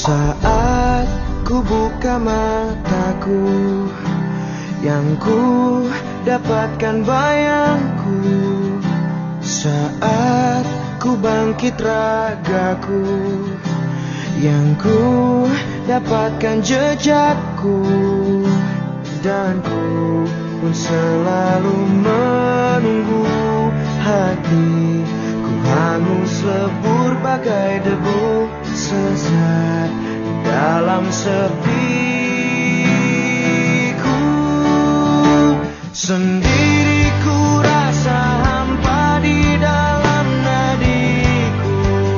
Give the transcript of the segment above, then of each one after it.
Saat ku buka mataku, yang ku dapatkan bayangku. Saat ku bangkit ragaku, yang ku dapatkan jejakku. Dan ku pun selalu menunggu, hatiku hangus lebur bagai debu, sesat dalam sepiku. Sendiri ku rasa hampa di dalam nadiku,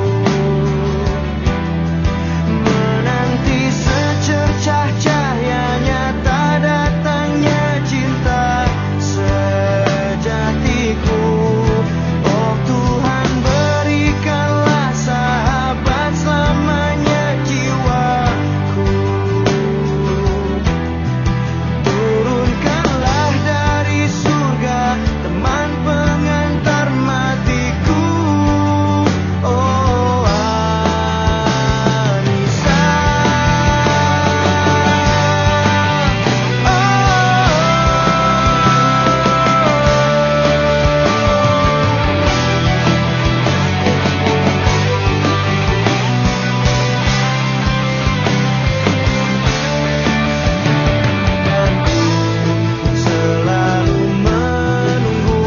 menanti secercah cahayanya tak datangnya cinta sejatiku. Oh Tuhan, berikanlah sahabat selamanya jiwaku. Turunkanlah dari surga teman pengantar matiku. Oh Anissa, selalu menunggu,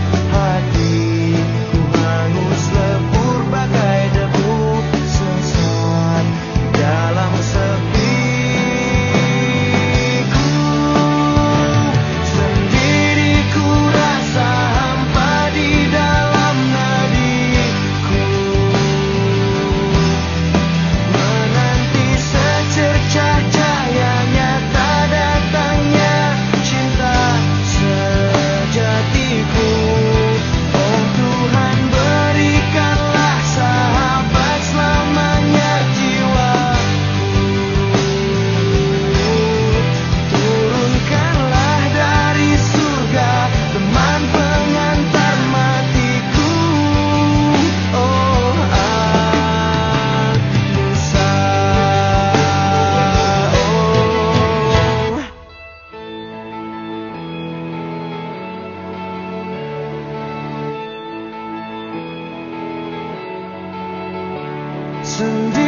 hatiku hangus lebur bagai debu, sesat dalam sepiku. Sendiri ku rasa hampa di dalam nadiku, menanti secercah cahayanya tak datangnya cinta sejatiku. Oh Tuhan, berikanlah sahabat selamanya jiwaku. Turunkanlah dari surga teman pengantar matiku. Oh Anissa, oh. Sendiri